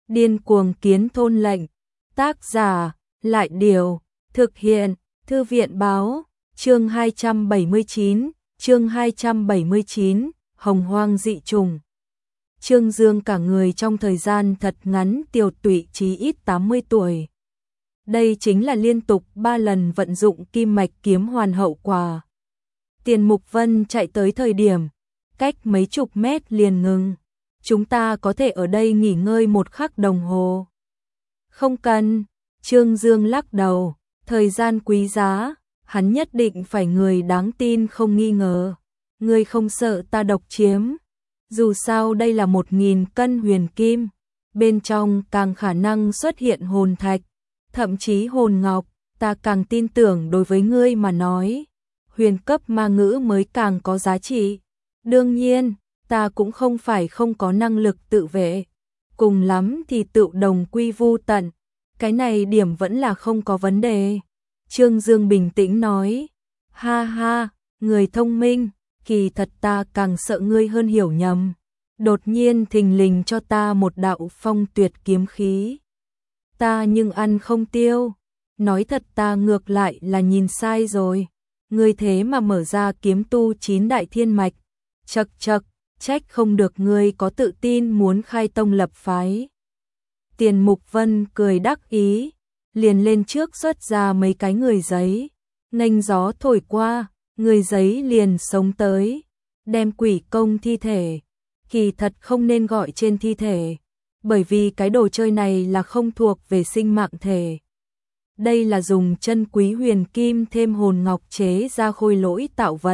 Điên cuồng kiến thôn lệnh. Tác giả, Lại Điều, thực hiện, Thư viện báo, chương 279, Hồng Hoang dị trùng. Trương Dương cả người trong thời gian thật ngắn tiều tụy chí ít 80 tuổi. Đây chính là liên tục 3 lần vận dụng kim mạch kiếm hoàn hậu quả. Tiền Mục Vân chạy tới thời điểm, cách mấy chục mét liền ngừng. Chúng ta có thể ở đây nghỉ ngơi 1 khắc đồng hồ. Không cần, Trương Dương lắc đầu, thời gian quý giá, hắn nhất định phải người đáng tin không nghi ngờ. Ngươi không sợ ta độc chiếm, dù sao đây là 1000 cân huyền kim, bên trong càng khả năng xuất hiện hồn thạch, thậm chí hồn ngọc, ta càng tin tưởng đối với ngươi mà nói, huyền cấp ma ngữ mới càng có giá trị. Đương nhiên, ta cũng không phải không có năng lực tự vệ, cùng lắm thì tự đồng quy vu tận, cái này điểm vẫn là không có vấn đề. Trương Dương bình tĩnh nói, ha ha, người thông minh, kỳ thật ta càng sợ ngươi hơn hiểu nhầm. Đột nhiên thình lình cho ta một đạo phong tuyệt kiếm khí. Ta nhưng ăn không tiêu, nói thật ta ngược lại là nhìn sai rồi. Ngươi thế mà mở ra kiếm tu 9 đại thiên mạch, chậc chậc, trách không được ngươi có tự tin muốn khai tông lập phái. Tiền Mục Vân cười đắc ý, liền lên trước xuất ra mấy cái người giấy, nghênh gió thổi qua, người giấy liền sống tới, đem quỷ công thi thể, kỳ thật không nên gọi trên thi thể, bởi vì cái đồ chơi này là không thuộc về sinh mạng thể. Đây là dùng chân quý huyền kim thêm hồn ngọc chế ra khôi lỗi tạo vật.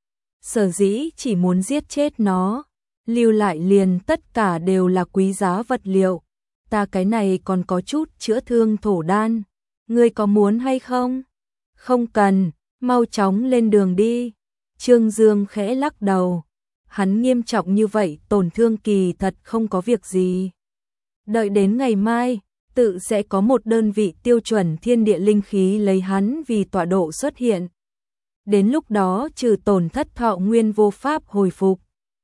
Sở dĩ chỉ muốn giết chết nó, lưu lại liền tất cả đều là quý giá vật liệu. Ta cái này còn có chút chữa thương thổ đan, ngươi có muốn hay không? Không cần, mau chóng lên đường đi. Trương Dương khẽ lắc đầu, hắn nghiêm trọng như vậy tổn thương kỳ thật không có việc gì. Đợi đến ngày mai, tự sẽ có một đơn vị tiêu chuẩn thiên địa linh khí lấy hắn vì tọa độ xuất hiện. Đến lúc đó trừ tổn thất thọ nguyên vô pháp hồi phục,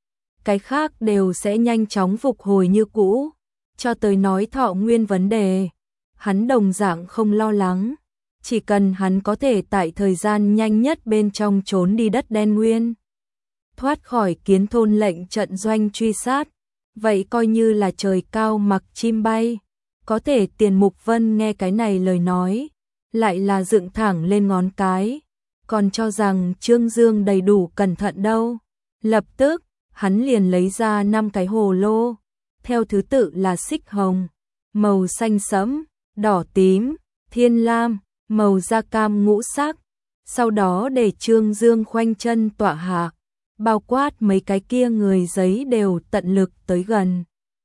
cái khác đều sẽ nhanh chóng phục hồi như cũ. Cho tới nói thọ nguyên vấn đề, hắn đồng dạng không lo lắng, chỉ cần hắn có thể tại thời gian nhanh nhất bên trong trốn đi đất đen nguyên, thoát khỏi kiến thôn lệnh trận doanh truy sát, vậy coi như là trời cao mặc chim bay. Có thể Tiền Mục Vân nghe cái này lời nói, lại là dựng thẳng lên ngón cái, còn cho rằng Trương Dương đầy đủ cẩn thận đâu. Lập tức, hắn liền lấy ra 5 cái hồ lô, theo thứ tự là xích hồng, màu xanh sẫm, đỏ tím, thiên lam, màu da cam ngũ sắc, sau đó để Trương Dương khoanh chân tọa hạ, bao quát mấy cái kia người giấy đều tận lực tới gần.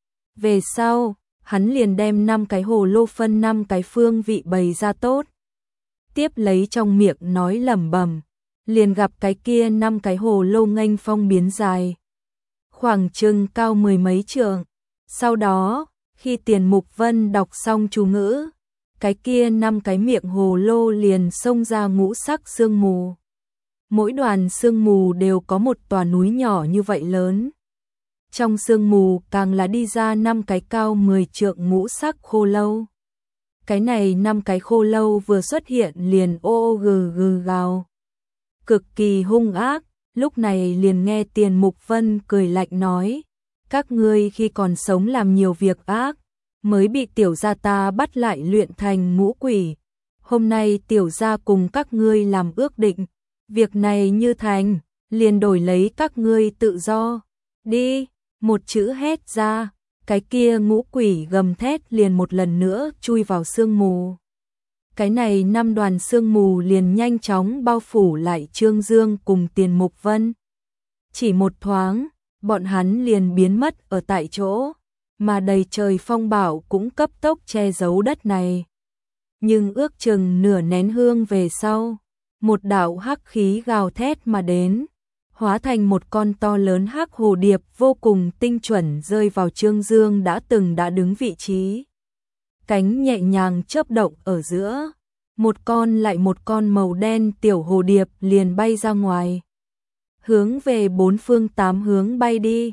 Về sau, hắn liền đem 5 cái hồ lô phân 5 cái phương vị bày ra tốt. Tiếp lấy trong miệng nói lẩm bẩm, liền gặp cái kia 5 cái hồ lô nghênh phong biến dài, khoảng chừng cao 10 mấy trượng. Sau đó, khi Tiền Mục Vân đọc xong chú ngữ, cái kia 5 cái miệng hồ lô liền xông ra ngũ sắc sương mù. Mỗi đoàn sương mù đều có một tòa núi nhỏ như vậy lớn. Trong sương mù càng là đi ra 5 cái cao 10 trượng ngũ sắc khô lâu. Cái này 5 cái khô lâu vừa xuất hiện liền ô gừ gừ gào, cực kỳ hung ác. Lúc này liền nghe Tiền Mục Vân cười lạnh nói, các ngươi khi còn sống làm nhiều việc ác, mới bị tiểu gia ta bắt lại luyện thành ngũ quỷ. Hôm nay tiểu gia cùng các ngươi làm ước định, việc này như thành, liền đổi lấy các ngươi tự do. Đi, một chữ hét ra, cái kia ngũ quỷ gầm thét liền một lần nữa chui vào sương mù. Cái này 5 đoàn sương mù liền nhanh chóng bao phủ lại Trương Dương cùng Tiền Mục Vân. Chỉ một thoáng, bọn hắn liền biến mất ở tại chỗ, mà đầy trời phong bạo cũng cấp tốc che giấu đất này. Nhưng ước chừng nửa nén hương về sau, một đạo hắc khí gào thét mà đến, hóa thành một con to lớn hắc hồ điệp vô cùng tinh chuẩn rơi vào Trương Dương đã đứng vị trí. Cánh nhẹ nhàng chớp động ở giữa, một con lại một con màu đen tiểu hồ điệp liền bay ra ngoài, hướng về 4 phương 8 hướng bay đi.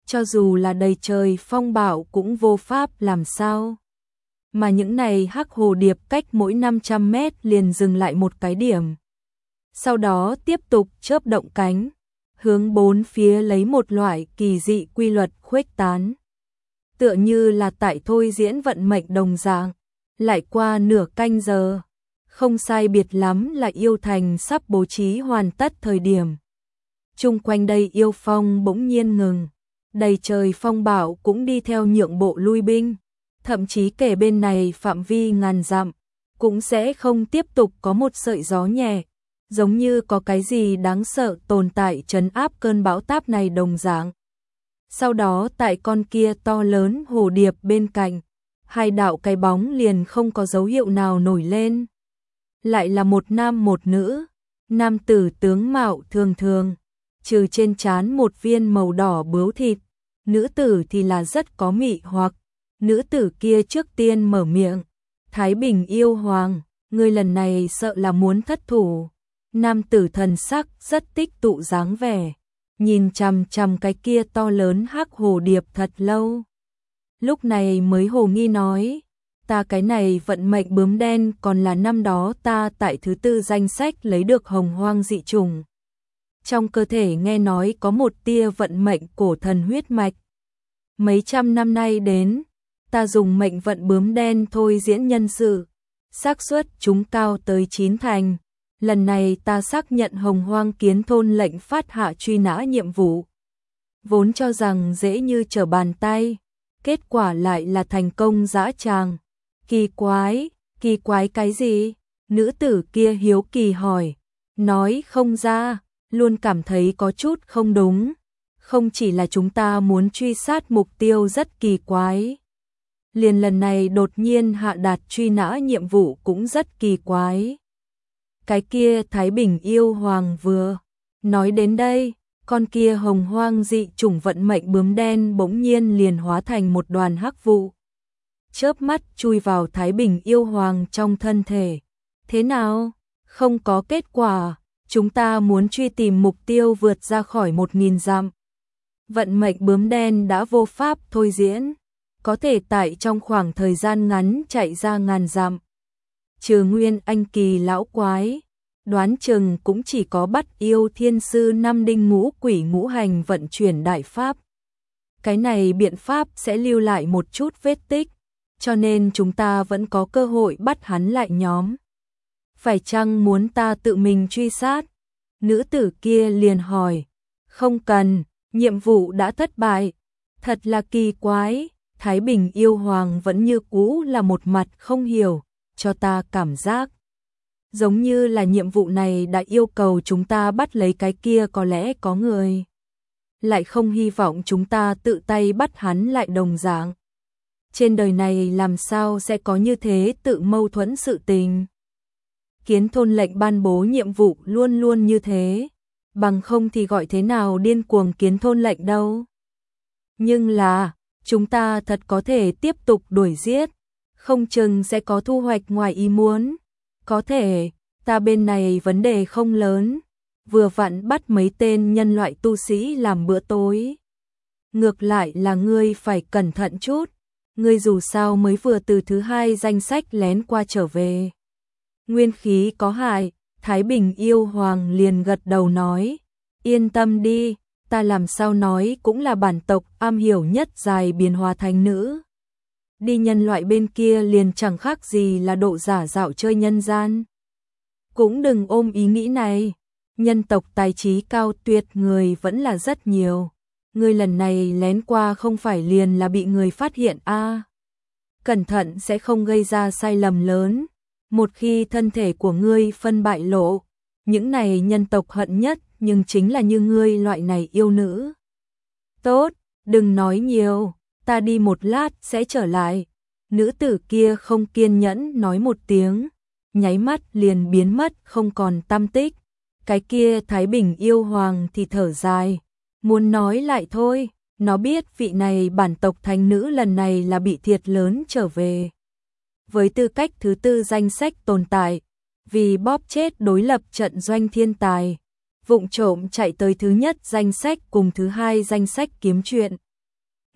cho dù là đầy trời phong bạo cũng vô pháp làm sao. Mà những này hắc hồ điệp cách mỗi 500 mét liền dừng lại một cái điểm. Sau đó tiếp tục chớp động cánh, hướng bốn phía lấy một loại kỳ dị quy luật khuếch tán. Tựa như là tại thôi diễn vận mệnh đồng dạng. Lại qua nửa canh giờ, không sai biệt lắm là yêu thành sắp bố trí hoàn tất thời điểm. Chung quanh đây yêu phong bỗng nhiên ngừng, đầy trời phong bạo cũng đi theo nhượng bộ lui binh, thậm chí kể bên này phạm vi ngàn dặm, cũng sẽ không tiếp tục có một sợi gió nhẹ, giống như có cái gì đáng sợ tồn tại trấn áp cơn bão táp này đồng dạng. Sau đó tại con kia to lớn hồ điệp bên cạnh, hai đạo cái bóng liền không có dấu hiệu nào nổi lên. Lại là một nam một nữ, nam tử tướng mạo thường thường, trừ trên trán một viên màu đỏ bướu thịt, nữ tử thì là rất có mị hoặc. Nữ tử kia trước tiên mở miệng, Thái Bình yêu hoàng, ngươi lần này sợ là muốn thất thủ. Nam tử thần sắc rất tích tụ dáng vẻ, nhìn chằm chằm cái kia to lớn hắc hồ điệp thật lâu. Lúc này mới hồ nghi nói, ta cái này vận mệnh bướm đen còn là năm đó ta tại thứ 4 danh sách lấy được hồng hoang dị trùng. Trong cơ thể nghe nói có một tia vận mệnh cổ thần huyết mạch. Mấy trăm năm nay đến, ta dùng mệnh vận bướm đen thôi diễn nhân sự, xác suất chúng cao tới 9 thành. Lần này ta xác nhận hồng hoang kiến thôn lệnh phát hạ truy nã nhiệm vụ. Vốn cho rằng dễ như trở bàn tay, kết quả lại là thành công dã tràng. Kỳ quái cái gì? Nữ tử kia hiếu kỳ hỏi, nói không ra, luôn cảm thấy có chút không đúng. Không chỉ là chúng ta muốn truy sát mục tiêu rất kỳ quái. Liền lần này đột nhiên hạ đạt truy nã nhiệm vụ cũng rất kỳ quái. Cái kia Thái Bình yêu hoàng vừa nói đến đây, con kia hồng hoang dị chủng vận mệnh bướm đen bỗng nhiên liền hóa thành một đoàn hắc vụ. Chớp mắt chui vào Thái Bình yêu hoàng trong thân thể. Thế nào? Không có kết quả, chúng ta muốn truy tìm mục tiêu vượt ra khỏi 1000 dặm. Vận mệnh bướm đen đã vô pháp thôi diễn, có thể tại trong khoảng thời gian ngắn chạy ra ngàn dặm. Trừ Nguyên Anh kỳ lão quái, đoán chừng cũng chỉ có bắt yêu thiên sư năm đinh ngũ quỷ ngũ hành vận chuyển đại pháp. Cái này biện pháp sẽ lưu lại một chút vết tích, cho nên chúng ta vẫn có cơ hội bắt hắn lại nhóm. Phải chăng muốn ta tự mình truy sát? Nữ tử kia liền hỏi. Không cần, nhiệm vụ đã thất bại. Thật là kỳ quái, Thái Bình yêu hoàng vẫn như cũ là một mặt không hiểu, cho ta cảm giác giống như là nhiệm vụ này đã yêu cầu chúng ta bắt lấy cái kia có lẽ có người. Lại không hy vọng chúng ta tự tay bắt hắn lại đồng dạng. Trên đời này làm sao sẽ có như thế tự mâu thuẫn sự tình. Kiến thôn lệnh ban bố nhiệm vụ luôn luôn như thế, bằng không thì gọi thế nào điên cuồng kiến thôn lệnh đâu. Nhưng là, chúng ta thật có thể tiếp tục đuổi giết, không chừng sẽ có thu hoạch ngoài ý muốn. Có thể, ta bên này vấn đề không lớn, vừa vặn bắt mấy tên nhân loại tu sĩ làm bữa tối. Ngược lại là ngươi phải cẩn thận chút, ngươi dù sao mới vừa từ thứ 2 danh sách lén qua trở về. Nguyên khí có hại, Thái Bình yêu hoàng liền gật đầu nói, yên tâm đi, ta làm sao nói cũng là bản tộc am hiểu nhất dài biến hóa thành nữ. Đi nhân loại bên kia liền chẳng khác gì là độ giả dạo chơi nhân gian. Cũng đừng ôm ý nghĩ này, nhân tộc tài trí cao tuyệt người vẫn là rất nhiều. Ngươi lần này lén qua không phải liền là bị người phát hiện a? Cẩn thận sẽ không gây ra sai lầm lớn. Một khi thân thể của ngươi phân bại lộ, những này nhân tộc hận nhất nhưng chính là như ngươi loại này yêu nữ. Tốt, đừng nói nhiều, ta đi một lát sẽ trở lại. Nữ tử kia không kiên nhẫn nói một tiếng, nháy mắt liền biến mất không còn tăm tích. Cái kia Thái Bình yêu hoàng thì thở dài, muốn nói lại thôi, nó biết vị này bản tộc thánh nữ lần này là bị thiệt lớn trở về. Với tư cách thứ 4 danh sách tồn tại, vì bóp chết đối lập trận doanh thiên tài, vụng trộm chạy tới thứ nhất danh sách cùng thứ 2 danh sách kiếm chuyện,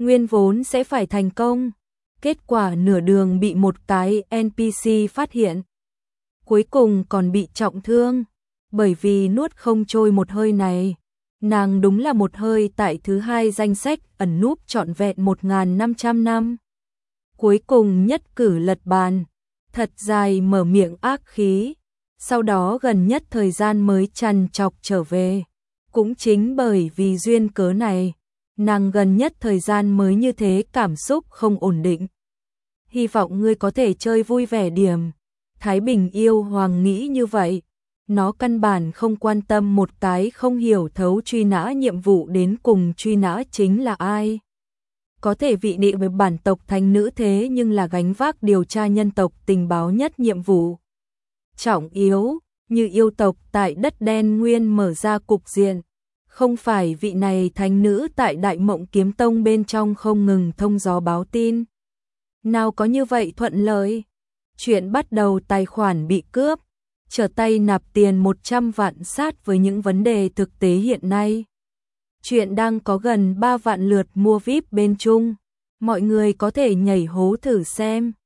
nguyên vốn sẽ phải thành công. Kết quả nửa đường bị một cái NPC phát hiện. Cuối cùng còn bị trọng thương, bởi vì nuốt không trôi một hơi này. Nàng đúng là một hơi tại thứ hai danh sách ẩn núp trọn vẹn 1.500 năm. Cuối cùng nhất cử lật bàn, thật dài mở miệng ác khí, sau đó gần nhất thời gian mới trằn trọc trở về. Cũng chính bởi vì duyên cớ này, nàng gần nhất thời gian mới như thế cảm xúc không ổn định. Hy vọng ngươi có thể chơi vui vẻ điểm. Thái Bình yêu hoàng nghĩ như vậy. Nó căn bản không quan tâm một cái không hiểu thấu truy nã nhiệm vụ đến cùng truy nã chính là ai. Có thể vị địa với bản tộc thánh nữ thế nhưng là gánh vác điều tra nhân tộc tình báo nhất nhiệm vụ. Trọng yếu, như yêu tộc tại đất đen nguyên mở ra cục diện. Không phải vị này thánh nữ tại Đại Mộng Kiếm Tông bên trong không ngừng thông gió báo tin. Nào có như vậy thuận lợi. Chuyện bắt đầu tài khoản bị cướp, trở tay nạp tiền 100 vạn sát với những vấn đề thực tế hiện nay. Chuyện đang có gần 3 vạn lượt mua VIP bên Trung. Mọi người có thể nhảy hố thử xem.